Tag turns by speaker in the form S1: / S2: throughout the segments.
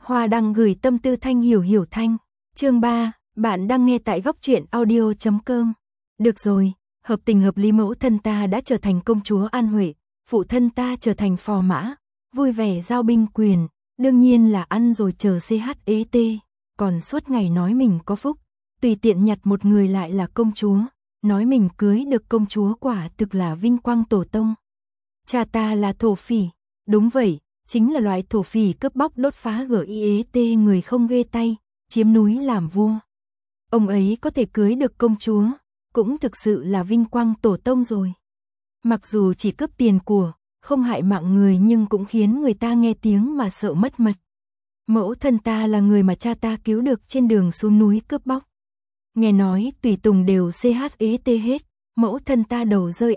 S1: Hoa đăng gửi tâm tư thanh hiểu hiểu thanh. Chương 3, bạn đang nghe tại góc truyện audio.com. Được rồi, hợp tình hợp lý mẫu thân ta đã trở thành công chúa An Huệ, phụ thân ta trở thành phò mã, vui vẻ giao binh quyền, đương nhiên là ăn rồi chờ CHET, còn suốt ngày nói mình có phúc, tùy tiện nhặt một người lại là công chúa, nói mình cưới được công chúa quả thực là vinh quang tổ tông. Cha ta là thổ phỉ, đúng vậy, chính là loại thổ phỉ cướp bóc đốt phá GIET người không ghê tay, chiếm núi làm vua. Ông ấy có thể cưới được công chúa, cũng thực sự là vinh quang tổ tông rồi. Mặc dù chỉ cướp tiền của, không hại mạng người nhưng cũng khiến người ta nghe tiếng mà sợ mất mật. Mẫu thân ta là người mà cha ta cứu được trên đường xuống núi cướp bóc. Nghe nói tùy tùng đều CHET hết, mẫu thân ta đầu rơi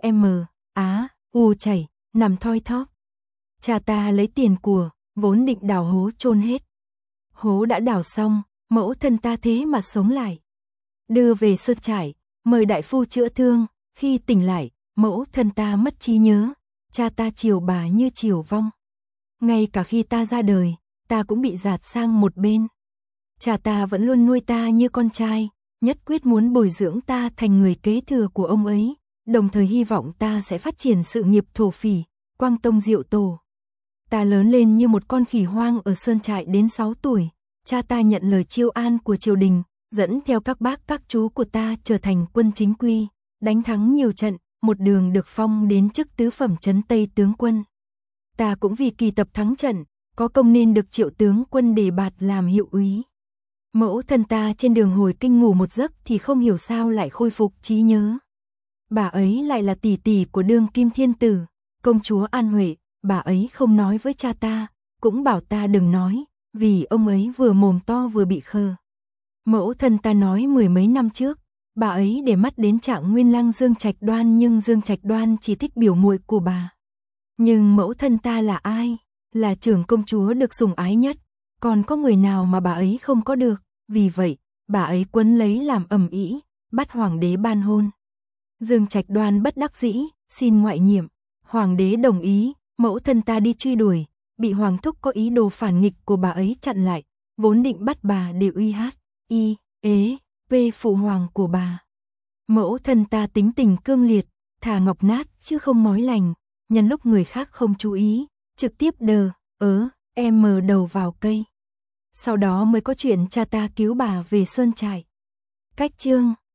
S1: chảy, nằm thoi thóp. Cha ta lấy tiền của, vốn định đào hố chôn hết. Hố đã đào xong, mẫu thân ta thế mà sống lại. Đưa về sơn trại, mời đại phu chữa thương, khi tỉnh lại, mẫu thân ta mất trí nhớ, cha ta chiều bà như chiều vong. Ngay cả khi ta ra đời, ta cũng bị dạt sang một bên. Cha ta vẫn luôn nuôi ta như con trai, nhất quyết muốn bồi dưỡng ta thành người kế thừa của ông ấy, đồng thời hy vọng ta sẽ phát triển sự nghiệp thổ phỉ, quang tông diệu tổ. Ta lớn lên như một con khỉ hoang ở sơn trại đến 6 tuổi, cha ta nhận lời chiêu an của triều đình, dẫn theo các bác các chú của ta trở thành quân chính quy, đánh thắng nhiều trận, một đường được phong đến chức tứ phẩm trấn Tây tướng quân. Ta cũng vì kỳ tập thắng trận, có công nên được Triệu tướng quân đề bạt làm hiệu úy. Mẫu thân ta trên đường hồi kinh ngủ một giấc thì không hiểu sao lại khôi phục trí nhớ. Bà ấy lại là tỷ tỷ của đương kim thiên tử, công chúa An Huệ, bà ấy không nói với cha ta, cũng bảo ta đừng nói, vì ông ấy vừa mồm to vừa bị khờ. Mẫu thân ta nói mười mấy năm trước, bà ấy để mắt đến Trạng Nguyên Lăng Dương Trạch Đoan nhưng Dương Trạch Đoan chỉ thích biểu muội của bà. Nhưng mẫu thân ta là ai? Là trưởng công chúa được sủng ái nhất, còn có người nào mà bà ấy không có được, vì vậy, bà ấy quấn lấy làm ầm ĩ, bắt hoàng đế ban hôn. Dương Trạch Đoan bất đắc dĩ, xin ngoại nhiệm, hoàng đế đồng ý, mẫu thân ta đi truy đuổi, bị hoàng thúc có ý đồ phản nghịch của bà ấy chặn lại, vốn định bắt bà để phụ hoàng của bà. Mẫu thân ta tính tình cương liệt, thà ngọc nát chứ không mói lành, nhân lúc người khác không chú ý, trực tiếp đầu vào cây. Sau đó mới có chuyện cha ta cứu bà về sơn trại. Cách chương